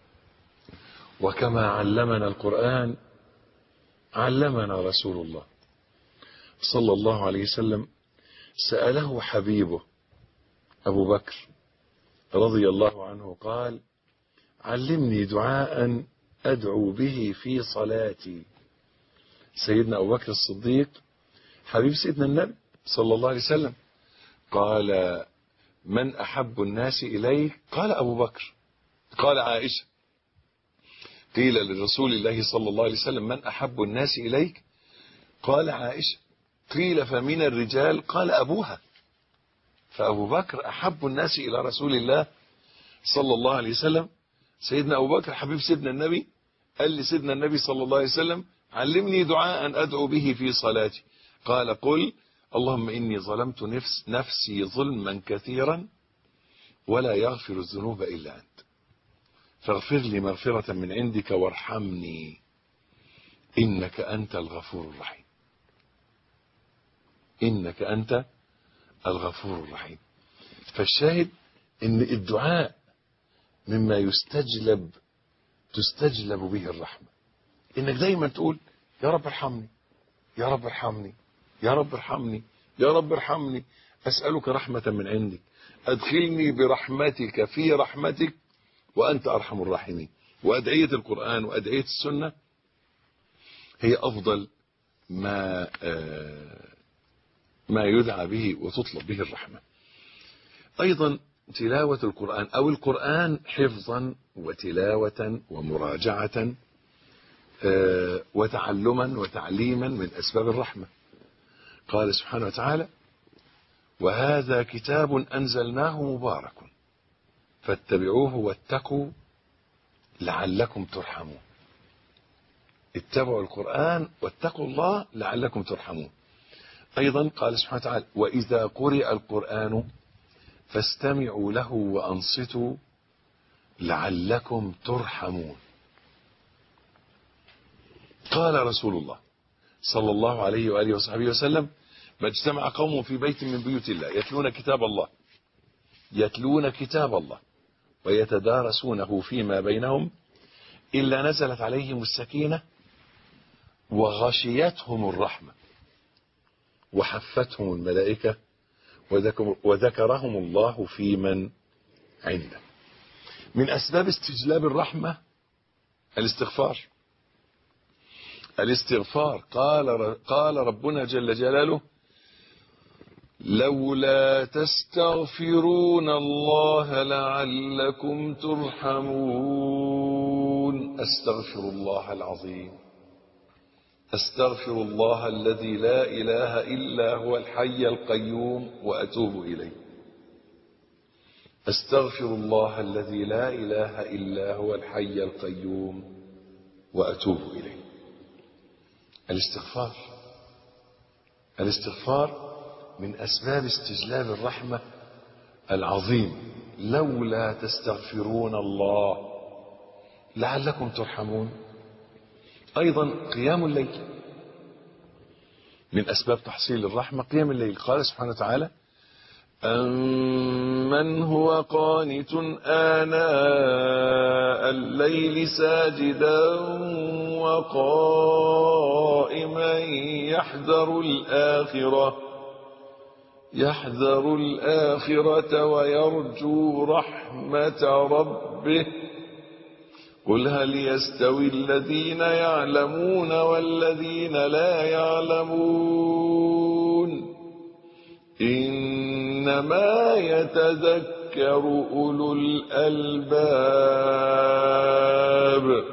Speaker 1: وكما علمنا القرآن علمنا رسول الله صلى الله عليه وسلم. سأله حبيبه أبو بكر رضي الله عنه قال علمني دعاء أدعو به في صلاتي. سيدنا أبو بكر الصديق حبيب سيدنا النبي صلى الله عليه وسلم قال من أحب الناس إليك؟ قال أبو بكر. قال عائشة قيل لرسول الله صلى الله عليه وسلم من أحب الناس إليك؟ قال عائشة. قيل فمن الرجال؟ قال أبوها. فأبو بكر أحب الناس إلى رسول الله صلى الله عليه وسلم. سيدنا أبو بكر حبيب سيدنا النبي قال لسيدنا النبي صلى الله عليه وسلم علمني دعاء أدعو به في صلاتي. قال قل اللهم إني ظلمت نفسي ظلما كثيرا ولا يغفر الذنوب إلا أنت فاغفر لي مغفرة من عندك وارحمني إنك أنت الغفور الرحيم. إنك أنت الغفور الرحيم. فالشاهد إن الدعاء مما تستجلب به الرحمة. إنك دايما تقول يا رب ارحمني يا رب ارحمني يا رب ارحمني يا رب ارحمني أسألك رحمة من عندك أدخلني برحمتك في رحمتك وأنت أرحم الراحمين. وأدعية القرآن وأدعية السنة هي أفضل ما يدعى به وتطلب به الرحمة. أيضا تلاوة القرآن أو القرآن حفظا وتلاوة ومراجعة وتعلما وتعليما من أسباب الرحمة. قال سبحانه وتعالى وهذا كتاب أنزلناه مبارك فاتبعوه واتقوا لعلكم ترحمون. اتبعوا القرآن واتقوا الله لعلكم ترحمون. أيضا قال سبحانه وتعالى وإذا قرئ القرآن فاستمعوا له وأنصتوا لعلكم ترحمون. قال رسول الله صلى الله عليه وآله وصحبه وسلم ما اجتمع قوم في بيت من بيوت الله يتلون كتاب الله ويتدارسونه فيما بينهم إلا نزلت عليهم السكينة وغشيتهم الرحمة وحفتهم الملائكة وذكرهم الله في من عنده. من أسباب استجلاب الرحمة الاستغفار. قال ربنا جل جلاله لولا تستغفرون الله لعلكم ترحمون. أستغفر الله العظيم أستغفر الله الذي لا إله إلا هو الحي القيوم وأتوب إليه. أستغفر الله الذي لا إله إلا هو الحي القيوم وأتوب إليه. الاستغفار من أسباب استجلاب الرحمة العظيم. لولا تستغفرون الله لعلكم ترحمون. أيضا قيام الليل من أسباب تحصيل الرحمة قيام الليل. قال سبحانه وتعالى: أمن هو قانت آناء الليل ساجدا وقائما يحذر الآخرة ويرجو رحمة ربه قل هل يستوي الذين يعلمون والذين لا يعلمون إنما يتذكر أولو الألباب.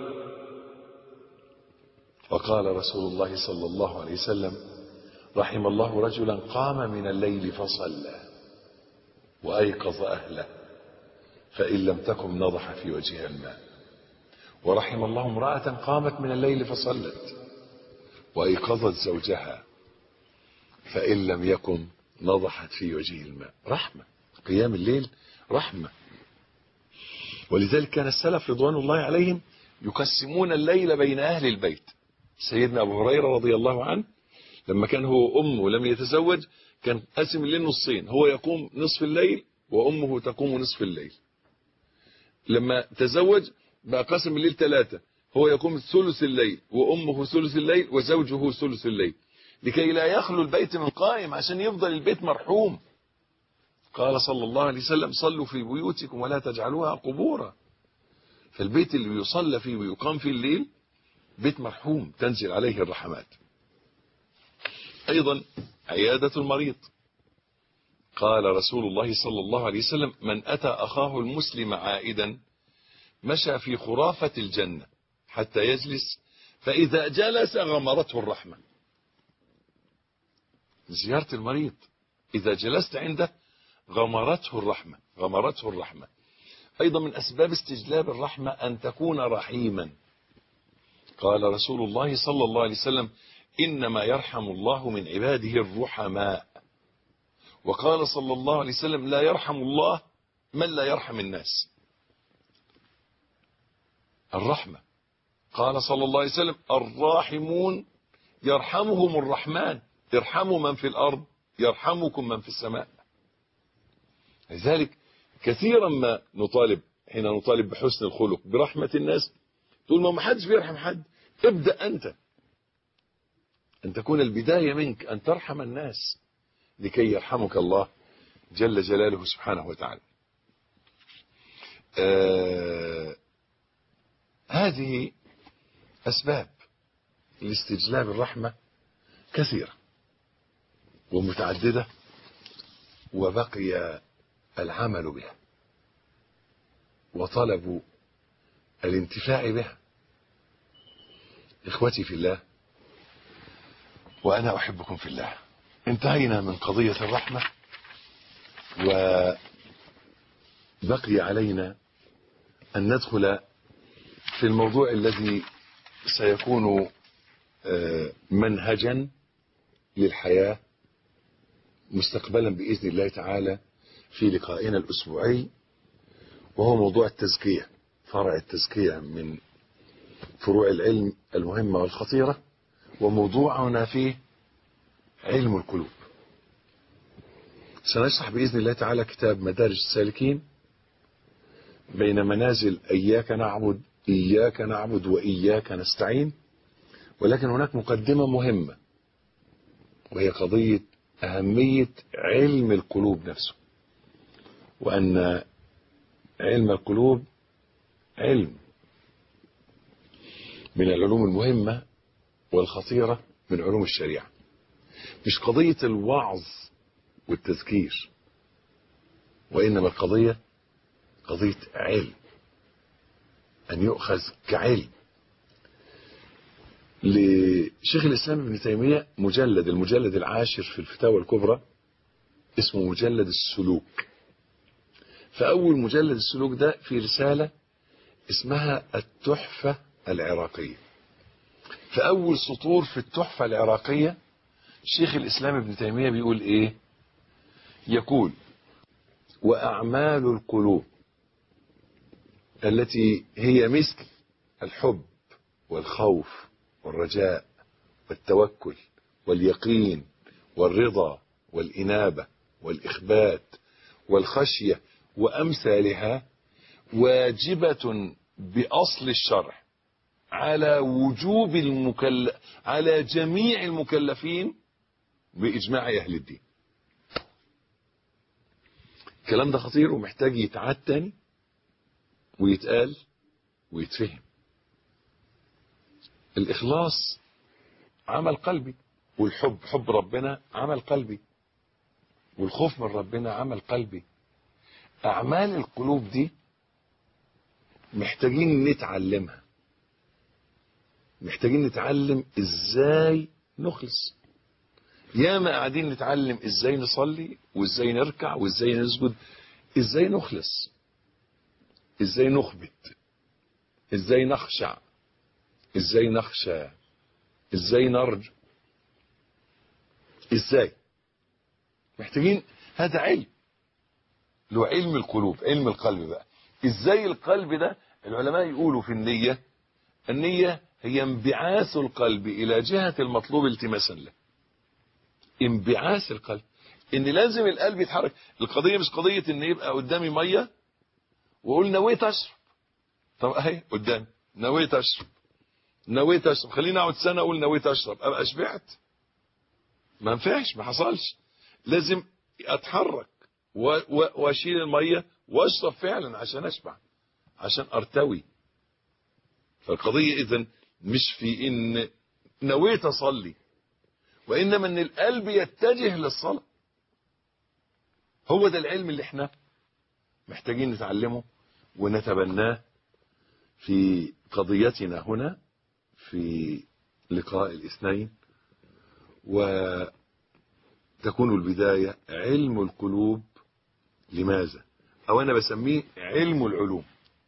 Speaker 1: وقال رسول الله صلى الله عليه وسلم: رحم الله رجلا قام من الليل فصلى وأيقظ أهله فإن لم تكن نضح في وجهها الماء. ورحم الله امرأة قامت من الليل فصلت وأيقظت زوجها فإن لم يكن نضحت في وجهه الماء. رحمة، قيام الليل رحمة. ولذلك كان السلف رضوان الله عليهم يقسمون الليل بين أهل البيت. سيدنا أبو هريرة رضي الله عنه لما كان هو أمه لم يتزوج كان قسم الليل نصين، هو يقوم نصف الليل وأمه تقوم نصف الليل. لما تزوج بقى قسم الليل 3، هو يقوم ثلث الليل وأمه ثلث الليل وزوجه ثلث الليل، لكي لا يخلو البيت من قائم، عشان يفضل البيت مرحوم. قال صلى الله عليه وسلم: صلوا في بيوتكم ولا تجعلوها قبورا. فالبيت اللي يصلى فيه ويقام فيه الليل بيت مرحوم، تنزل عليه الرحمات. أيضا عيادة المريض. قال رسول الله صلى الله عليه وسلم: من أتى أخاه المسلم عائدا مشى في خرافة الجنة حتى يجلس فإذا جلس غمرته الرحمة. زيارة المريض إذا جلست عنده غمرته الرحمة. أيضا من أسباب استجلاب الرحمة أن تكون رحيما. قال رسول الله صلى الله عليه وسلم: إنما يرحم الله من عباده الرحماء. وقال صلى الله عليه وسلم: لا يرحم الله من لا يرحم الناس. الرحمة. قال صلى الله عليه وسلم: الراحمون يرحمهم الرحمن ارحموا من في الأرض يرحمكم من في السماء. لذلك كثيرا ما حين نطالب بحسن الخلق برحمة الناس تقول ما حدش بيرحم حد. ابدأ أنت، أن تكون البداية منك أن ترحم الناس لكي يرحمك الله جل جلاله سبحانه وتعالى. هذه أسباب لاستجلاب الرحمة كثيرة ومتعددة، وبقي العمل بها وطلب الانتفاع بها. إخوتي في الله وأنا أحبكم في الله، انتهينا من قضية الرحمة وبقي علينا أن ندخل في الموضوع الذي سيكون منهجا للحياة مستقبلا بإذن الله تعالى في لقائنا الأسبوعي، وهو موضوع التزكية، فرع التزكية من فروع العلم المهمة والخطيرة، وموضوعنا فيه علم القلوب. سنشرح بإذن الله تعالى كتاب مدارج السالكين بين منازل إياك نعبد وإياك نستعين. ولكن هناك مقدمة مهمة، وهي قضية أهمية علم القلوب نفسه، وأن علم القلوب علم من العلوم المهمة والخطيرة من علوم الشريعة. مش قضية الوعظ والتذكير، وإنما القضية قضية علم، أن يؤخذ كعلم. لشيخ الإسلام ابن تيمية المجلد العاشر في الفتاوى الكبرى اسمه مجلد السلوك. فأول مجلد السلوك ده في رسالة اسمها التحفة العراقية. فأول سطور في التحفة العراقية شيخ الإسلام ابن تيمية بيقول إيه؟ يقول: وأعمال القلوب التي هي مثل الحب والخوف والرجاء والتوكل واليقين والرضا والإنابة والإخبات والخشية وأمثالها واجبة بأصل الشرع على على جميع المكلفين بإجماع أهل الدين. الكلام ده خطير ومحتاج يتعاد تاني ويتقال ويتفهم. الإخلاص عمل قلبي، والحب حب ربنا عمل قلبي، والخوف من ربنا عمل قلبي. أعمال القلوب دي محتاجين نتعلمها، محتاجين نتعلم إزاي نخلص. ياما قاعدين نتعلم إزاي نصلي وإزاي نركع وإزاي نسجد، إزاي نخلص، إزاي نخبت، إزاي نخشع، إزاي نخشى، إزاي نرجو، إزاي. محتاجين هذا علم، له علم القلوب، علم القلب بقى. إزاي القلب ده؟ العلماء يقولوا في النية هي انبعاث القلب إلى جهة المطلوب التماسا له. انبعاث القلب، ان لازم القلب يتحرك. القضية مش قضية ان يبقى قدامي مية واقول نويت اشرب. طب اهي قدامي نويت اشرب، نويت اشرب، خليني اقعد سنة اقول نويت اشرب، ابقى شبعت؟ ما ينفعش، ما حصلش. لازم اتحرك واشيل المية واشرب فعلا عشان اشبع، عشان ارتوي. فالقضية اذن مش في ان نويت اصلي، وإنما أن القلب يتجه للصلاة. هو ده العلم اللي احنا محتاجين نتعلمه ونتبناه في قضيتنا هنا في لقاء الاثنين. وتكون البداية علم القلوب. لماذا؟ أو أنا بسميه علم العلوم.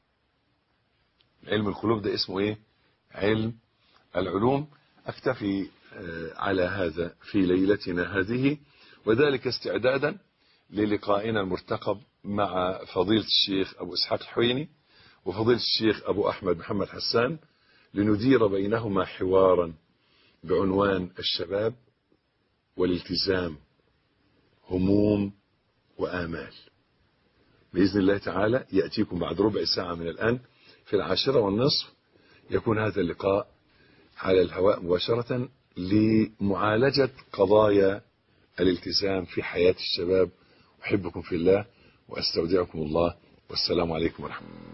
Speaker 1: علم القلوب ده اسمه إيه؟ علم العلوم. أكتفي على هذا في ليلتنا هذه، وذلك استعدادا للقائنا المرتقب مع فضيلة الشيخ أبو إسحاق الحويني وفضيلة الشيخ أبو أحمد محمد حسان، لندير بينهما حوارا بعنوان الشباب والالتزام، هموم وآمال. بإذن الله تعالى يأتيكم بعد ربع ساعة من الآن في 10:30 يكون هذا اللقاء على الهواء مباشرة لمعالجة قضايا الالتزام في حياة الشباب. أحبكم في الله وأستودعكم الله، والسلام عليكم ورحمة الله.